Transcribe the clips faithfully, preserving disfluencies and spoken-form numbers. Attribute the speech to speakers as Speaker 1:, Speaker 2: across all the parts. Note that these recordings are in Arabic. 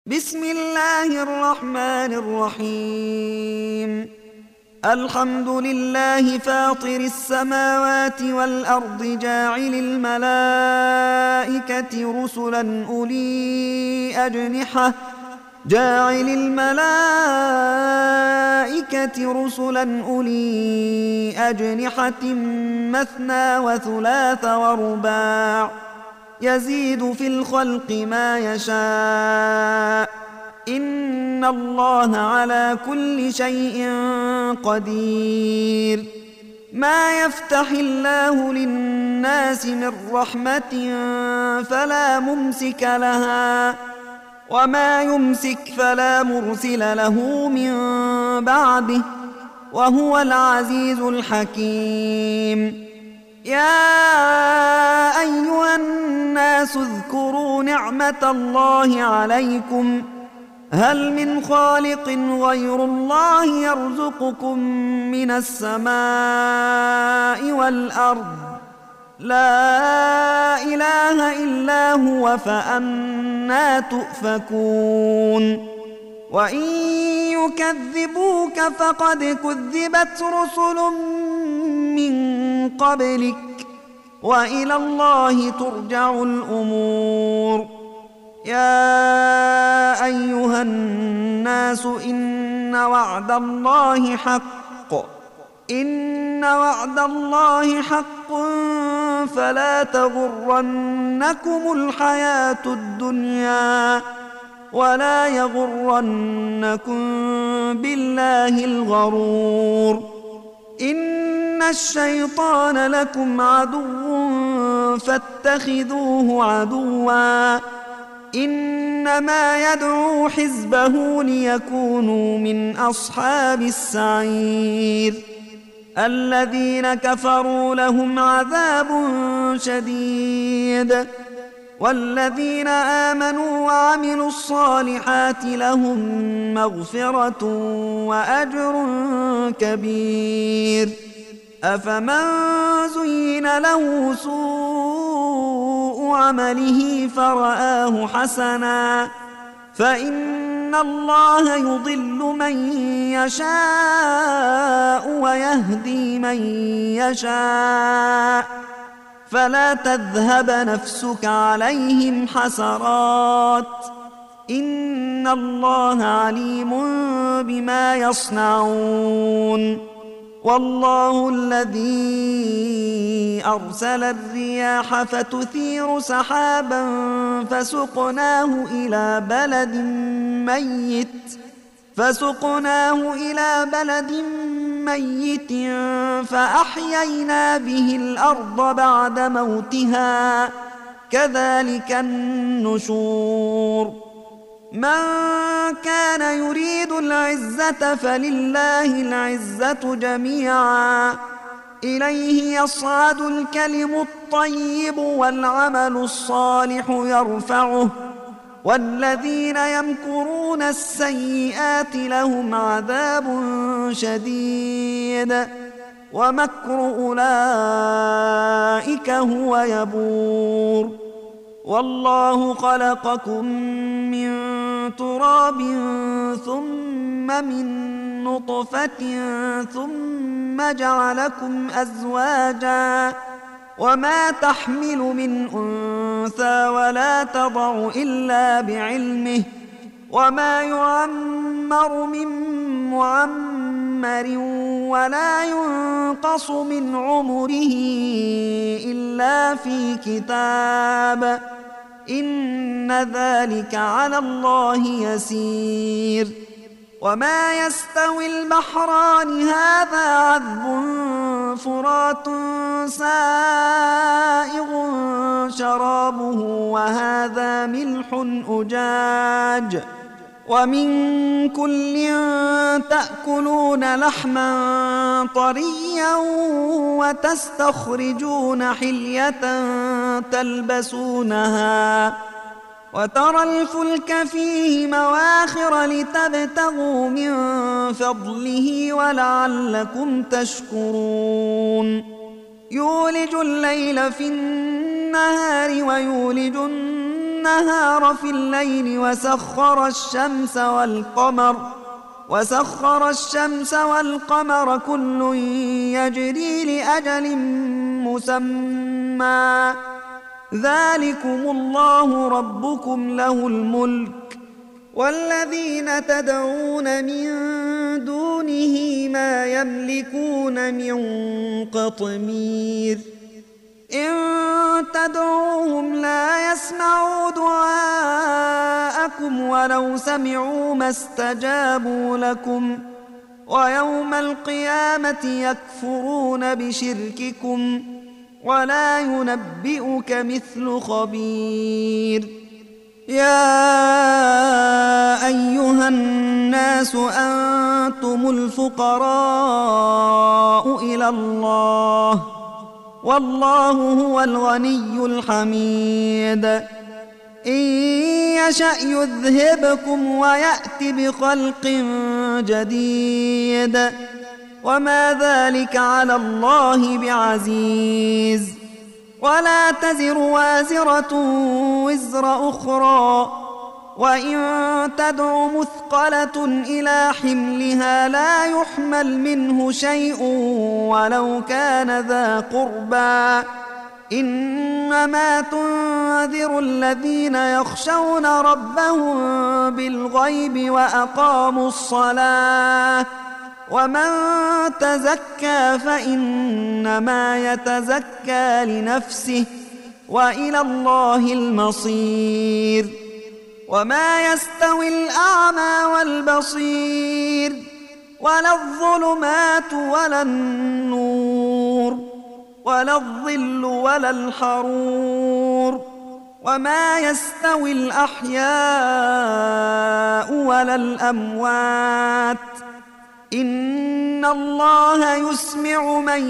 Speaker 1: بسم الله الرحمن الرحيم. الحمد لله فاطر السماوات والأرض جاعل الملائكة رسلا أولي أجنحة جاعل الملائكة رسلا أولي أجنحة مثنى وثلاث ورباع يزيد في الخلق ما يشاء إن الله على كل شيء قدير. ما يفتح الله للناس من رحمة فلا ممسك لها وما يمسك فلا مرسل له من بعده وهو العزيز الحكيم. يا أيها الناس اذكروا نعمة الله عليكم هل من خالق غير الله يرزقكم من السماء والأرض لا إله إلا هو فأنى تؤفكون. وإن يكذبوك فقد كذبت رسل من قبلك وإلى الله ترجع الأمور. يا أيها الناس إن وعد الله حق إن وعد الله حق فلا تغرنكم الحياة الدنيا ولا يغرنكم بالله الغرور. إن الشيطان لكم عدو فاتخذوه عدوا إنما يدعو حزبه ليكونوا من أصحاب السعير. الذين كفروا لهم عذاب شديد والذين آمنوا وعملوا الصالحات لهم مغفرة وأجر كبير. أفمن زين له سوء عمله فرآه حسنا فإن الله يضل من يشاء ويهدي من يشاء فلا تذهب نفسك عليهم حسرات إن الله عليم بما يصنعون. والله الذي أرسل الرياح فتثير سحابا فسقناه إلى بلد ميت فسقناه إلى بلد ميت فأحيينا به الأرض بعد موتها كذلك النشور. من كان يريد العزة فلله العزة جميعا إليه يصعد الكلم الطيب والعمل الصالح يرفعه والذين يمكرون السيئات لهم عذاب شديد ومكر أولئك هو يبور. والله خلقكم من تراب ثم من نطفة ثم جعلكم أزواجا وما تحمل من أنثى ولا تضع إلا بعلمه وما يعمر من معمر ولا ينقص من عمره إلا في كتاب إن ذلك على الله يسير. وما يستوي البحران هذا عذب فرات سائغ شرابه وهذا ملح أجاج ومن كل تأكلون لحما طريا وتستخرجون حلية تلبسونها وترى الفلك فيه مواخر لتبتغوا من فضله ولعلكم تشكرون. يولج الليل في النهار ويولج النهار النهار في الليل وسخر الشمس والقمر وسخر الشمس والقمر كل يجري لأجل مسمى ذلكم الله ربكم له الملك والذين تدعون من دونه ما يملكون من قطمير إن تدعوهم لا يسمعوا دعاءكم ولو سمعوا ما استجابوا لكم ويوم القيامة يكفرون بشرككم ولا ينبئك مثل خبير يا أيها الناس أنتم الفقراء إلى الله والله هو الغني الحميد إن يشأ يذهبكم ويأت بخلق جديد وما ذلك على الله بعزيز ولا تزر وازرة وزر أخرى وإن تدع مثقلة إلى حملها لا يحمل منه شيء ولو كان ذا قربى إنما تنذر الذين يخشون ربهم بالغيب وأقاموا الصلاة ومن تزكى فإنما يتزكى لنفسه وإلى الله المصير وما يستوي الأعمى والبصير ولا الظلمات ولا النور ولا الظل ولا الحرور وما يستوي الأحياء ولا الأموات إن الله يسمع من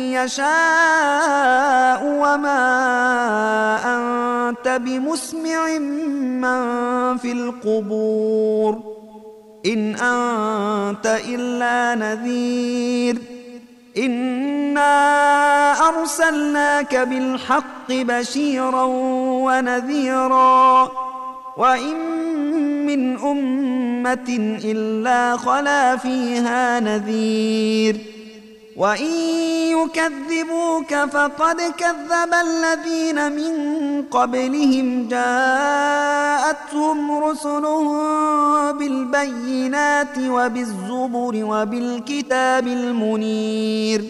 Speaker 1: يشاء وما أنت بمسمع من في القبور إن أنت إلا نذير إنا أرسلناك بالحق بشيرا ونذيرا وإن من أمة إلا خلا فيها نذير وإن يكذبوك فقد كذب الذين من قبلهم جاءتهم رسلهم بالبينات وبالزبر وبالكتاب المنير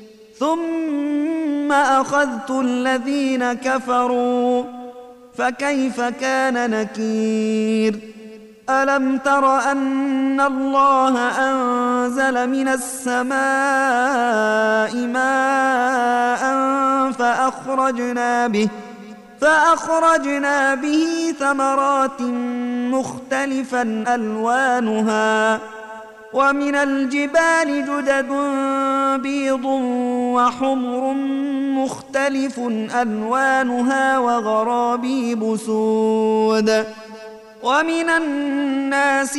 Speaker 1: ثم أخذت الذين كفروا فكيف كان نكير ألم تر أن الله أنزل من السماء ماء فأخرجنا به فأخرجنا به ثمرات مختلفا ألوانها ومن الجبال جدد بيض وحمر مختلف ألوانها وغرابيب سود ومن الناس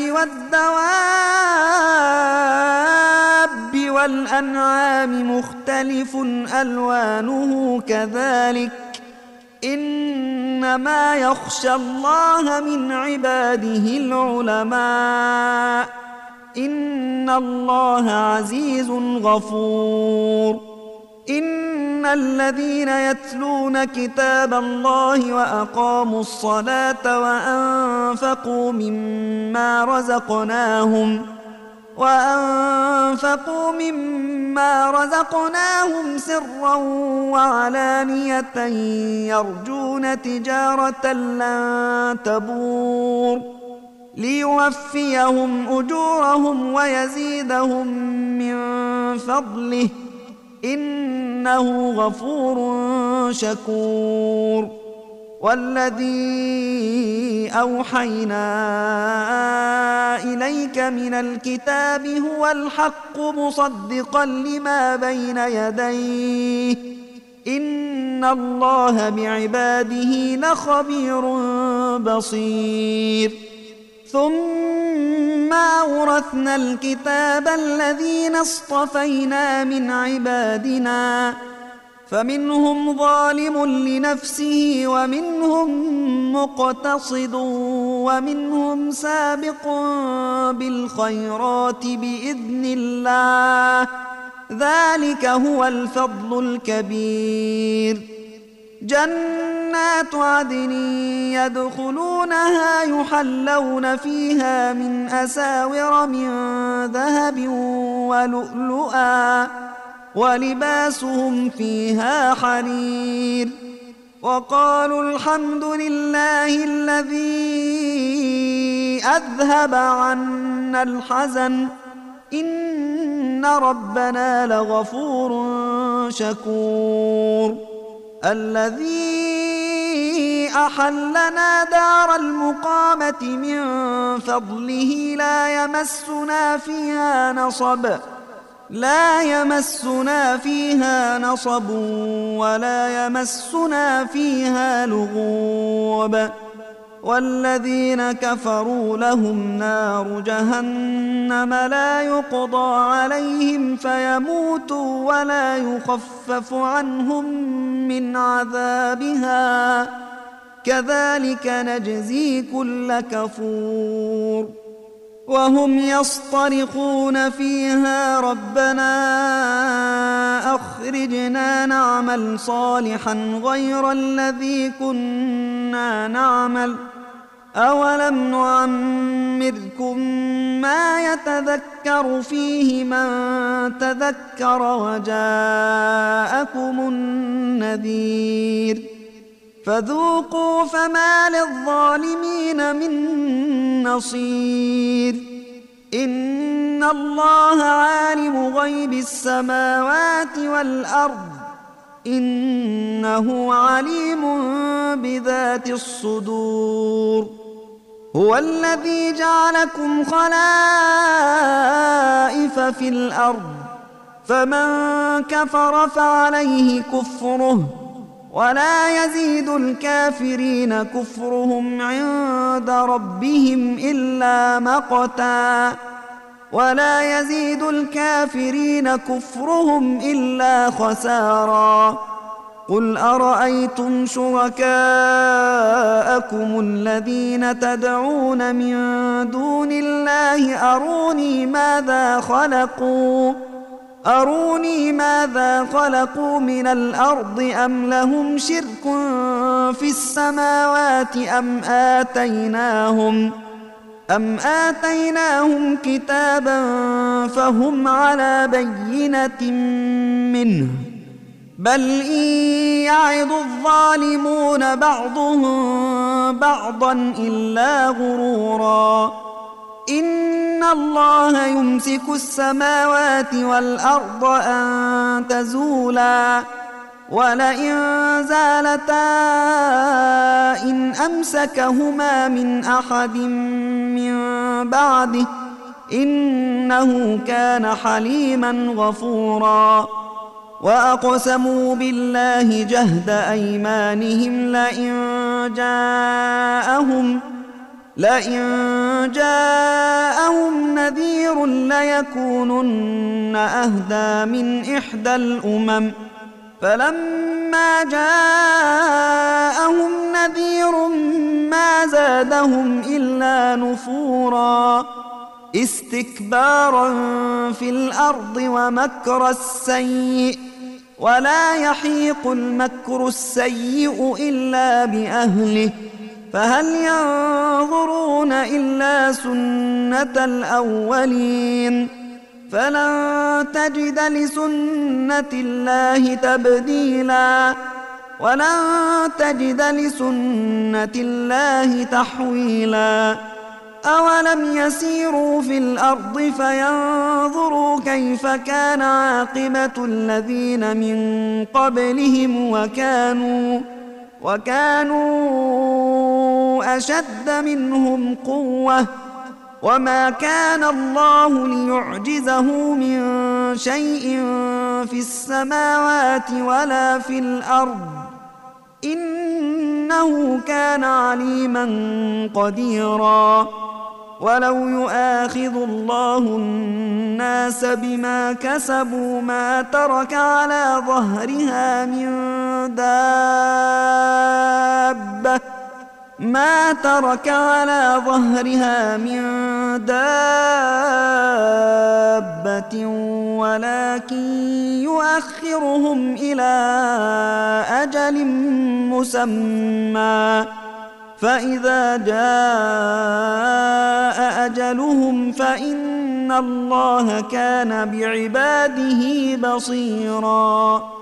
Speaker 1: والدواب والأنعام مختلف ألوانه كذلك إنما يخشى الله من عباده العلماء إن الله عزيز غفور إن الذين يتلون كتاب الله وأقاموا الصلاة وأنفقوا مما رزقناهم وأنفقوا مما رزقناهم سرا وعلانية يرجون تجارة لن تبور ليوفيهم أجورهم ويزيدهم من فضله إنه غفور شكور والذي أوحينا إليك من الكتاب هو الحق مصدقا لما بين يديه إن الله بعباده لخبير بصير ثم أورثنا الكتاب الذين اصطفينا من عبادنا فمنهم ظالم لنفسه ومنهم مقتصد ومنهم سابق بالخيرات بإذن الله، ذلك هو الفضل الكبير. جنات عدن يدخلونها يحلون فيها من أساور من ذهب ولؤلؤا ولباسهم فيها حرير. وقالوا الحمد لله الذي أذهب عنا الحزن إن ربنا لغفور شكور. الذي أحلنا دار المقامة من فضله لا يمسنا فيها نصب لا يمسنا فيها نصب ولا يمسنا فيها لغوب. والذين كفروا لهم نار جهنم لا يقضى عليهم فيموتوا ولا يخفف عنهم من عذابها، كذلك نجزي كل كفور. وهم يصطرخون فيها ربنا أخرجنا نعمل صالحا غير الذي كنا نعمل أولم نعمركم ما يتذكر فيه من تذكر وجاءكم النذير فذوقوا فما للظالمين من نصير. إن الله عالم غيب السماوات والأرض إنه عليم بذات الصدور. هو الذي جعلكم خلائف في الأرض فمن كفر فعليه كفره ولا يزيد الكافرين كفرهم عند ربهم إلا مقتا ولا يزيد الكافرين كفرهم إلا خسارا. قل أرأيتم شركاءكم الذين تدعون من دون الله أروني ماذا خلقوا أروني ماذا خلقوا من الأرض أم لهم شرك في السماوات أم آتيناهم أم آتيناهم كتابا فهم على بينة منه بل إن يعظ الظالمون بعضهم بعضا إلا غرورا. إن الله يمسك السماوات والأرض أن تزولا ولئن زالتا إن أمسكهما من أحد من بعده إنه كان حليما غفورا. وأقسموا بالله جهد أيمانهم لئن جاءهم لئن جاءهم نذير ليكونن أهدى من إحدى الأمم فلما جاءهم نذير ما زادهم إلا نفورا استكبارا في الأرض ومكر السيء ولا يحيق المكر السيء إلا بأهله فهل ينظرون إلا سنة الأولين فلن تجد لسنة الله تبديلا ولن تجد لسنة الله تحويلا. أولم يسيروا في الأرض فينظروا كيف كان عاقبة الذين من قبلهم وكانوا وكانوا أشد منهم قوة وما كان الله ليعجزه من شيء في السماوات ولا في الأرض إنه كان عليما قديرا. ولو يؤاخذ الله الناس بما كسبوا ما ترك على ظهرها من دابة ما ترك على ظهرها من دابة ولكن يؤخرهم إلى أجل مسمى فإذا جاء أجلهم فإن الله كان بعباده بصيراً